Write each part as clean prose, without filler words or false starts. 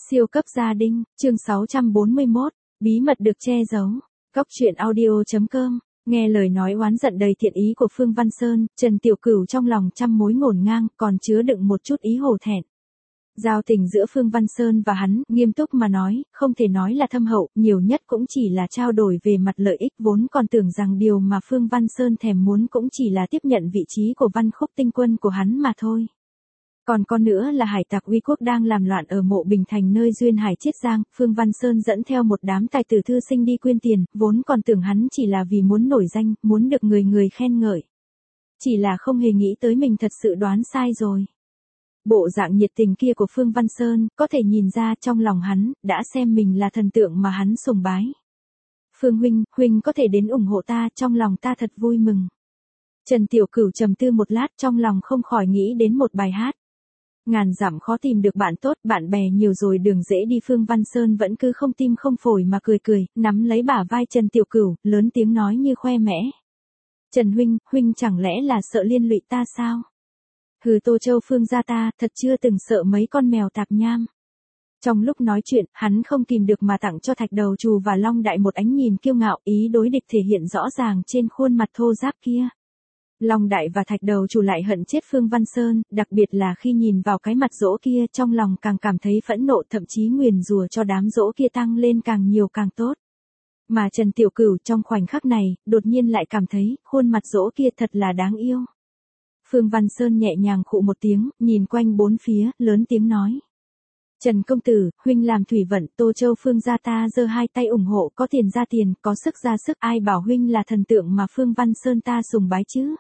Siêu cấp gia đình, chương 641, bí mật được che giấu. Góc truyện audio.com. Nghe lời nói oán giận đầy thiện ý của Phương Văn Sơn, Trần Tiểu Cửu trong lòng trăm mối ngổn ngang, còn chứa đựng một chút ý hổ thẹn. Giao tình giữa Phương Văn Sơn và hắn, nghiêm túc mà nói, không thể nói là thâm hậu, nhiều nhất cũng chỉ là trao đổi về mặt lợi ích, vốn còn tưởng rằng điều mà Phương Văn Sơn thèm muốn cũng chỉ là tiếp nhận vị trí của Văn Khúc tinh quân của hắn mà thôi. Còn có nữa là hải tặc Uy Quốc đang làm loạn ở Mộ Bình Thành nơi duyên hải Chiết Giang, Phương Văn Sơn dẫn theo một đám tài tử thư sinh đi quyên tiền, vốn còn tưởng hắn chỉ là vì muốn nổi danh, muốn được người người khen ngợi. Chỉ là không hề nghĩ tới mình thật sự đoán sai rồi. Bộ dạng nhiệt tình kia của Phương Văn Sơn, có thể nhìn ra trong lòng hắn, đã xem mình là thần tượng mà hắn sùng bái. Phương huynh có thể đến ủng hộ ta, trong lòng ta thật vui mừng. Trần Tiểu Cửu trầm tư một lát, trong lòng không khỏi nghĩ đến một bài hát. Ngàn dặm khó tìm được bạn tốt, bạn bè nhiều rồi đường dễ đi. Phương Văn Sơn vẫn cứ không tim không phổi mà cười, nắm lấy bả vai Trần Tiểu Cửu, lớn tiếng nói như khoe mẽ. Trần huynh chẳng lẽ là sợ liên lụy ta sao? Hừ, Tô Châu Phương gia ta, thật chưa từng sợ mấy con mèo tạp nham. Trong lúc nói chuyện, hắn không kìm được mà tặng cho Thạch Đầu Trù và Long Đại một ánh nhìn kiêu ngạo, ý đối địch thể hiện rõ ràng trên khuôn mặt thô ráp kia. Long Đại và Thạch Đầu Trù lại hận chết Phương Văn Sơn, đặc biệt là khi nhìn vào cái mặt dỗ kia, trong lòng càng cảm thấy phẫn nộ, thậm chí nguyền rủa cho đám dỗ kia tăng lên càng nhiều càng tốt. Mà Trần Tiểu Cửu trong khoảnh khắc này, đột nhiên lại cảm thấy, khuôn mặt dỗ kia thật là đáng yêu. Phương Văn Sơn nhẹ nhàng khụ một tiếng, nhìn quanh bốn phía, lớn tiếng nói. Trần công tử, huynh làm thủy vận, Tô Châu Phương gia ta giơ hai tay ủng hộ, có tiền ra tiền, có sức ra sức, ai bảo huynh là thần tượng mà Phương Văn Sơn ta sùng bái chứ.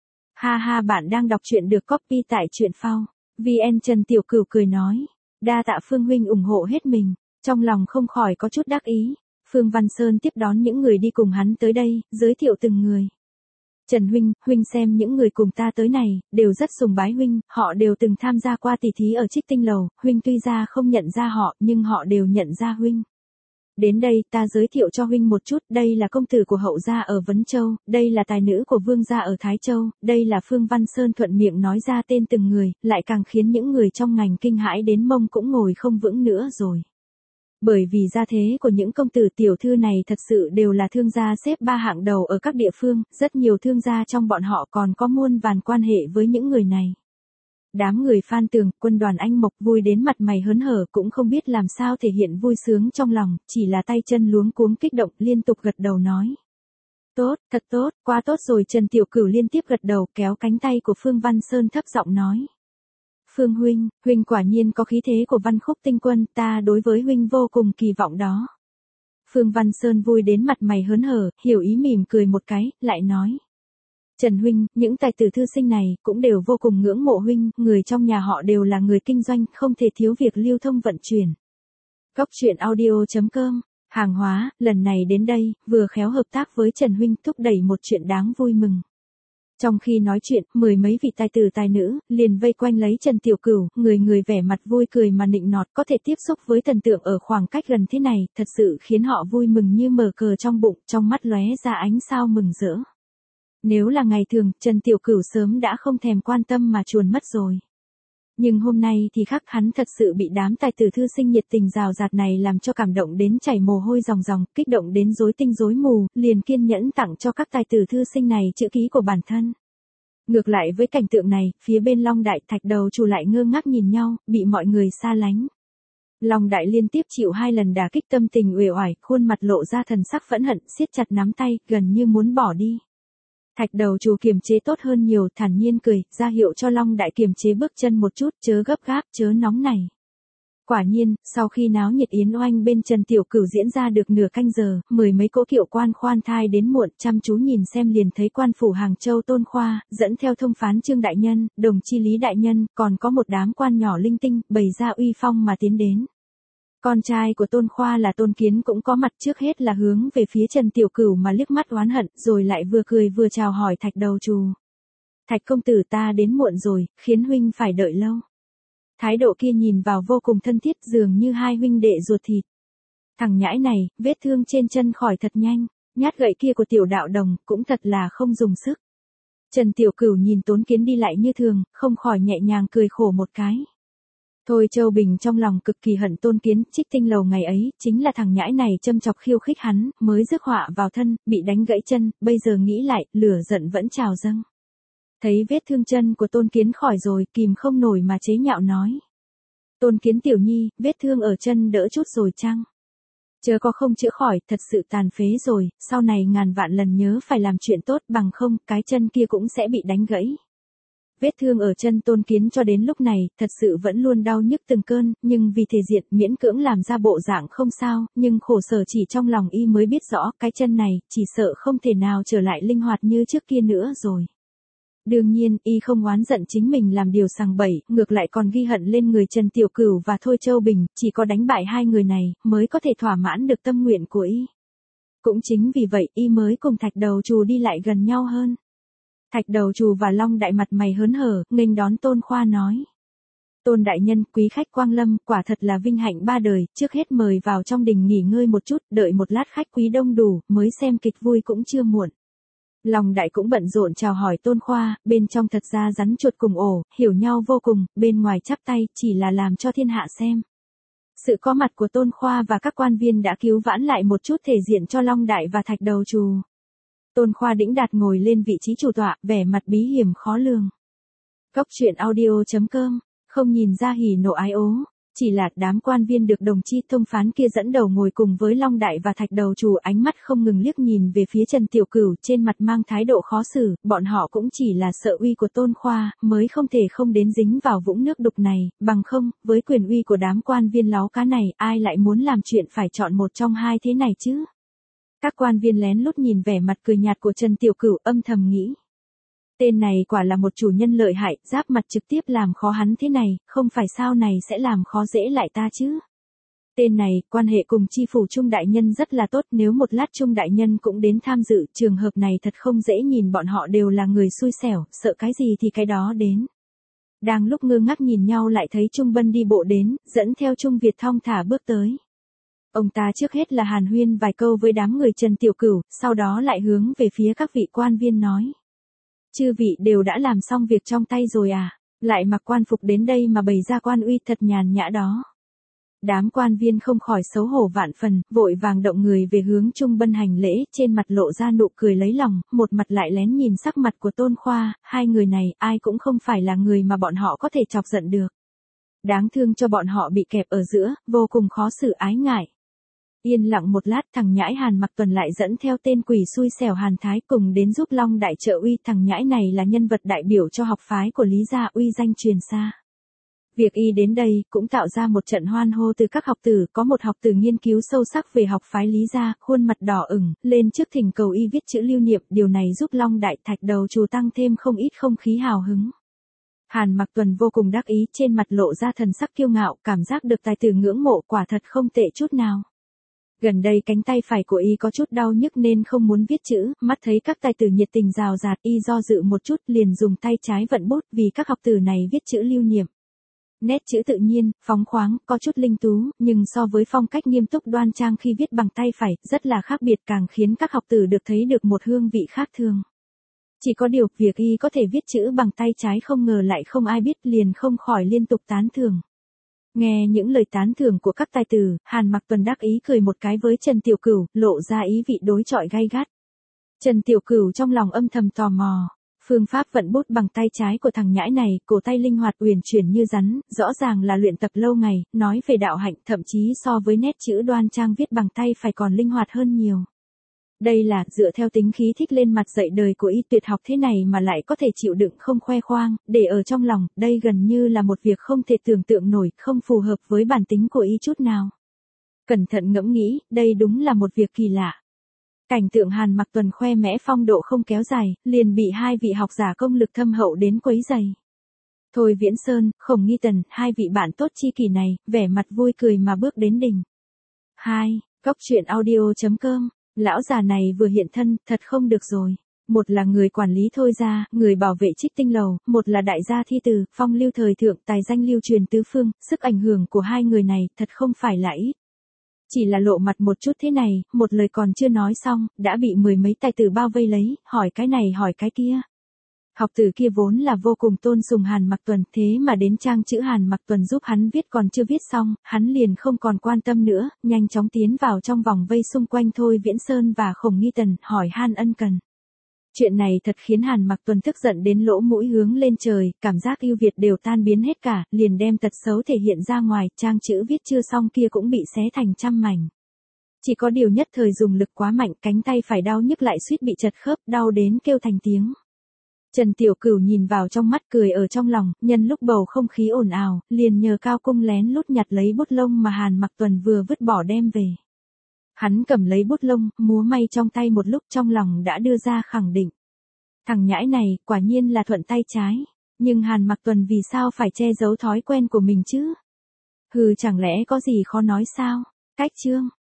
Ha ha, bạn đang đọc truyện được copy tại truyện phao. VN. Trần Tiểu Cửu cười nói. Đa tạ Phương huynh ủng hộ hết mình, trong lòng không khỏi có chút đắc ý. Phương Văn Sơn tiếp đón những người đi cùng hắn tới đây, giới thiệu từng người. Trần huynh xem những người cùng ta tới này, đều rất sùng bái huynh, họ đều từng tham gia qua tỷ thí ở Trích Tinh Lầu, huynh tuy ra không nhận ra họ, nhưng họ đều nhận ra huynh. Đến đây, ta giới thiệu cho huynh một chút, đây là công tử của Hậu gia ở Vấn Châu, đây là tài nữ của Vương gia ở Thái Châu, đây là Phương Văn Sơn thuận miệng nói ra tên từng người, lại càng khiến những người trong ngành kinh hãi đến mông cũng ngồi không vững nữa rồi. Bởi vì gia thế của những công tử tiểu thư này thật sự đều là thương gia xếp ba hạng đầu ở các địa phương, rất nhiều thương gia trong bọn họ còn có muôn vàn quan hệ với những người này. Đám người Phan Tường, Quân Đoàn Anh Mộc vui đến mặt mày hớn hở, cũng không biết làm sao thể hiện vui sướng trong lòng, chỉ là tay chân luống cuống kích động, liên tục gật đầu nói. Tốt, thật tốt, quá tốt rồi. Trần Tiểu Cửu liên tiếp gật đầu, kéo cánh tay của Phương Văn Sơn thấp giọng nói. Phương huynh quả nhiên có khí thế của Văn Khúc tinh quân, ta đối với huynh vô cùng kỳ vọng đó. Phương Văn Sơn vui đến mặt mày hớn hở, hiểu ý mỉm cười một cái, lại nói. Trần huynh, những tài tử thư sinh này cũng đều vô cùng ngưỡng mộ huynh, người trong nhà họ đều là người kinh doanh, không thể thiếu việc lưu thông vận chuyển. Góc truyện audio.com. Hàng hóa, lần này đến đây, vừa khéo hợp tác với Trần huynh, thúc đẩy một chuyện đáng vui mừng. Trong khi nói chuyện, mười mấy vị tài tử tài nữ, liền vây quanh lấy Trần Tiểu Cửu, người vẻ mặt vui cười mà nịnh nọt, có thể tiếp xúc với thần tượng ở khoảng cách gần thế này, thật sự khiến họ vui mừng như mở cờ trong bụng, trong mắt lóe ra ánh sao mừng rỡ. Nếu là ngày thường, Trần Tiểu Cửu sớm đã không thèm quan tâm mà chuồn mất rồi. Nhưng hôm nay thì khác, hắn thật sự bị đám tài tử thư sinh nhiệt tình rào rạt này làm cho cảm động đến chảy mồ hôi ròng, kích động đến rối tinh rối mù, liền kiên nhẫn tặng cho các tài tử thư sinh này chữ ký của bản thân. Ngược lại với cảnh tượng này, phía bên Long Đại, Thạch Đầu Trù lại ngơ ngác nhìn nhau, bị mọi người xa lánh. Long Đại liên tiếp chịu 2 lần đả kích, tâm tình uể oải, khuôn mặt lộ ra thần sắc phẫn hận, siết chặt nắm tay, gần như muốn bỏ đi. Thạch Đầu Trù kiềm chế tốt hơn nhiều, thản nhiên cười, ra hiệu cho Long Đại kiềm chế bước chân một chút, chớ gấp gáp, chớ nóng này. Quả nhiên, sau khi náo nhiệt yến oanh bên Trần Tiểu Cửu diễn ra được nửa canh giờ, mười mấy cỗ kiệu quan khoan thai đến muộn, chăm chú nhìn xem liền thấy quan phủ Hàng Châu Tôn Khoa, dẫn theo thông phán Trương Đại Nhân, đồng chi Lý Đại Nhân, còn có một đám quan nhỏ linh tinh, bày ra uy phong mà tiến đến. Con trai của Tôn Khoa là Tôn Kiến cũng có mặt, trước hết là hướng về phía Trần Tiểu Cửu mà liếc mắt oán hận, rồi lại vừa cười vừa chào hỏi Thạch Đầu Trù. Thạch công tử, ta đến muộn rồi, khiến huynh phải đợi lâu. Thái độ kia nhìn vào vô cùng thân thiết, dường như hai huynh đệ ruột thịt. Thằng nhãi này, vết thương trên chân khỏi thật nhanh, nhát gậy kia của tiểu đạo đồng cũng thật là không dùng sức. Trần Tiểu Cửu nhìn Tôn Kiến đi lại như thường, không khỏi nhẹ nhàng cười khổ một cái. Thôi Châu Bình trong lòng cực kỳ hận Tôn Kiến, Trích Tinh Lầu ngày ấy, chính là thằng nhãi này châm chọc khiêu khích hắn, mới rước họa vào thân, bị đánh gãy chân, bây giờ nghĩ lại, lửa giận vẫn trào dâng. Thấy vết thương chân của Tôn Kiến khỏi rồi, kìm không nổi mà chế nhạo nói. Tôn Kiến tiểu nhi, vết thương ở chân đỡ chút rồi chăng? Chớ có không chữa khỏi, thật sự tàn phế rồi, sau này ngàn vạn lần nhớ phải làm chuyện tốt, bằng không, cái chân kia cũng sẽ bị đánh gãy. Vết thương ở chân Tôn Kiến cho đến lúc này, thật sự vẫn luôn đau nhức từng cơn, nhưng vì thể diện miễn cưỡng làm ra bộ dạng không sao, nhưng khổ sở chỉ trong lòng y mới biết rõ, cái chân này, chỉ sợ không thể nào trở lại linh hoạt như trước kia nữa rồi. Đương nhiên, y không oán giận chính mình làm điều sằng bậy, ngược lại còn ghi hận lên người Trần Tiểu Cửu và Thôi Châu Bình, chỉ có đánh bại hai người này, mới có thể thỏa mãn được tâm nguyện của y. Cũng chính vì vậy, y mới cùng Thạch Đầu Trù đi lại gần nhau hơn. Thạch Đầu Trù và Long Đại mặt mày hớn hở, nghênh đón Tôn Khoa nói. Tôn đại nhân, quý khách quang lâm, quả thật là vinh hạnh ba đời, trước hết mời vào trong đình nghỉ ngơi một chút, đợi một lát khách quý đông đủ, mới xem kịch vui cũng chưa muộn. Long Đại cũng bận rộn chào hỏi Tôn Khoa, bên trong thật ra rắn chuột cùng ổ, hiểu nhau vô cùng, bên ngoài chắp tay, chỉ là làm cho thiên hạ xem. Sự có mặt của Tôn Khoa và các quan viên đã cứu vãn lại một chút thể diện cho Long Đại và Thạch Đầu Trù. Tôn Khoa đĩnh đạc ngồi lên vị trí chủ tọa, vẻ mặt bí hiểm khó lường. Cốc truyện audio.com, không nhìn ra hỉ nộ ái ố, chỉ là đám quan viên được đồng chi thông phán kia dẫn đầu ngồi cùng với Long Đại và Thạch Đầu Trù, ánh mắt không ngừng liếc nhìn về phía Trần Tiểu Cửu, trên mặt mang thái độ khó xử, bọn họ cũng chỉ là sợ uy của Tôn Khoa, mới không thể không đến dính vào vũng nước đục này, bằng không, với quyền uy của đám quan viên láo cá này, ai lại muốn làm chuyện phải chọn một trong hai thế này chứ? Các quan viên lén lút nhìn vẻ mặt cười nhạt của Trần Tiểu Cửu, âm thầm nghĩ. Tên này quả là một chủ nhân lợi hại, giáp mặt trực tiếp làm khó hắn thế này, không phải sao này sẽ làm khó dễ lại ta chứ. Tên này, quan hệ cùng chi phủ Trung đại nhân rất là tốt, nếu một lát Trung đại nhân cũng đến tham dự, trường hợp này thật không dễ, nhìn bọn họ đều là người xui xẻo, sợ cái gì thì cái đó đến. Đang lúc ngơ ngác nhìn nhau lại thấy Trung Bân đi bộ đến, dẫn theo Trung Việt thong thả bước tới. Ông ta trước hết là hàn huyên vài câu với đám người Trần Tiểu Cửu, sau đó lại hướng về phía các vị quan viên nói. Chư vị đều đã làm xong việc trong tay rồi à, lại mặc quan phục đến đây mà bày ra quan uy thật nhàn nhã đó. Đám quan viên không khỏi xấu hổ vạn phần, vội vàng động người về hướng Trung Bân hành lễ, trên mặt lộ ra nụ cười lấy lòng, một mặt lại lén nhìn sắc mặt của Tôn Khoa, hai người này ai cũng không phải là người mà bọn họ có thể chọc giận được. Đáng thương cho bọn họ bị kẹp ở giữa, vô cùng khó xử ái ngại. Yên lặng một lát, thằng nhãi Hàn Mặc Tuần lại dẫn theo tên quỷ xui xẻo Hàn Thái cùng đến giúp Long Đại trợ uy, thằng nhãi này là nhân vật đại biểu cho học phái của Lý gia, uy danh truyền xa. Việc y đến đây cũng tạo ra một trận hoan hô từ các học tử, có một học tử nghiên cứu sâu sắc về học phái Lý gia, khuôn mặt đỏ ửng, lên trước thỉnh cầu y viết chữ lưu niệm, điều này giúp Long Đại, Thạch Đầu Trù tăng thêm không ít không khí hào hứng. Hàn Mặc Tuần vô cùng đắc ý, trên mặt lộ ra thần sắc kiêu ngạo, cảm giác được tài tử ngưỡng mộ, quả thật không tệ chút nào. Gần đây cánh tay phải của y có chút đau nhức nên không muốn viết chữ, mắt thấy các tài tử nhiệt tình rào rạt, y do dự một chút liền dùng tay trái vận bút vì các học tử này viết chữ lưu niệm. Nét chữ tự nhiên, phóng khoáng, có chút linh tú, nhưng so với phong cách nghiêm túc đoan trang khi viết bằng tay phải, rất là khác biệt, càng khiến các học tử được thấy được một hương vị khác thường. Chỉ có điều, việc y có thể viết chữ bằng tay trái không ngờ lại không ai biết, liền không khỏi liên tục tán thưởng. Nghe những lời tán thưởng của các tài tử, Hàn Mặc Tuần đắc ý cười một cái với Trần Tiểu Cửu, lộ ra ý vị đối chọi gay gắt. Trần Tiểu Cửu trong lòng âm thầm tò mò. Phương pháp vận bút bằng tay trái của thằng nhãi này, cổ tay linh hoạt uyển chuyển như rắn, rõ ràng là luyện tập lâu ngày, nói về đạo hạnh thậm chí so với nét chữ đoan trang viết bằng tay phải còn linh hoạt hơn nhiều. Đây là dựa theo tính khí thích lên mặt dạy đời của y, tuyệt học thế này mà lại có thể chịu đựng không khoe khoang, để ở trong lòng, đây gần như là một việc không thể tưởng tượng nổi, không phù hợp với bản tính của y chút nào. Cẩn thận ngẫm nghĩ, đây đúng là một việc kỳ lạ. Cảnh tượng Hàn Mặc Tuần khoe mẽ phong độ không kéo dài, liền bị hai vị học giả công lực thâm hậu đến quấy rầy. Thôi Viễn Sơn, Khổng Nghi Tần, hai vị bạn tốt chi kỷ này, vẻ mặt vui cười mà bước đến đình. 2. Cốc truyện audio.com. Lão già này vừa hiện thân, thật không được rồi. Một là người quản lý Thôi gia, người bảo vệ Trích Tinh Lầu, một là đại gia thi từ, phong lưu thời thượng, tài danh lưu truyền tứ phương, sức ảnh hưởng của hai người này, thật không phải là ít. Chỉ là lộ mặt một chút thế này, một lời còn chưa nói xong, đã bị mười mấy tài tử bao vây lấy, hỏi cái này hỏi cái kia. Học tử kia vốn là vô cùng tôn sùng Hàn Mặc Tuần, thế mà đến trang chữ Hàn Mặc Tuần giúp hắn viết còn chưa viết xong, hắn liền không còn quan tâm nữa, nhanh chóng tiến vào trong vòng vây xung quanh Thôi Viễn Sơn và Khổng Nghi Tần, hỏi han ân cần. Chuyện này thật khiến Hàn Mặc Tuần tức giận đến lỗ mũi hướng lên trời, cảm giác ưu việt đều tan biến hết cả, liền đem tật xấu thể hiện ra ngoài, trang chữ viết chưa xong kia cũng bị xé thành trăm mảnh. Chỉ có điều nhất thời dùng lực quá mạnh, cánh tay phải đau nhức lại suýt bị chật khớp, đau đến kêu thành tiếng. Trần Tiểu Cửu nhìn vào trong mắt cười ở trong lòng, nhân lúc bầu không khí ồn ào, liền nhờ Cao Cung lén lút nhặt lấy bút lông mà Hàn Mặc Tuần vừa vứt bỏ đem về. Hắn cầm lấy bút lông, múa may trong tay một lúc, trong lòng đã đưa ra khẳng định. Thằng nhãi này, quả nhiên là thuận tay trái. Nhưng Hàn Mặc Tuần vì sao phải che giấu thói quen của mình chứ? Hừ, chẳng lẽ có gì khó nói sao? Cách chương.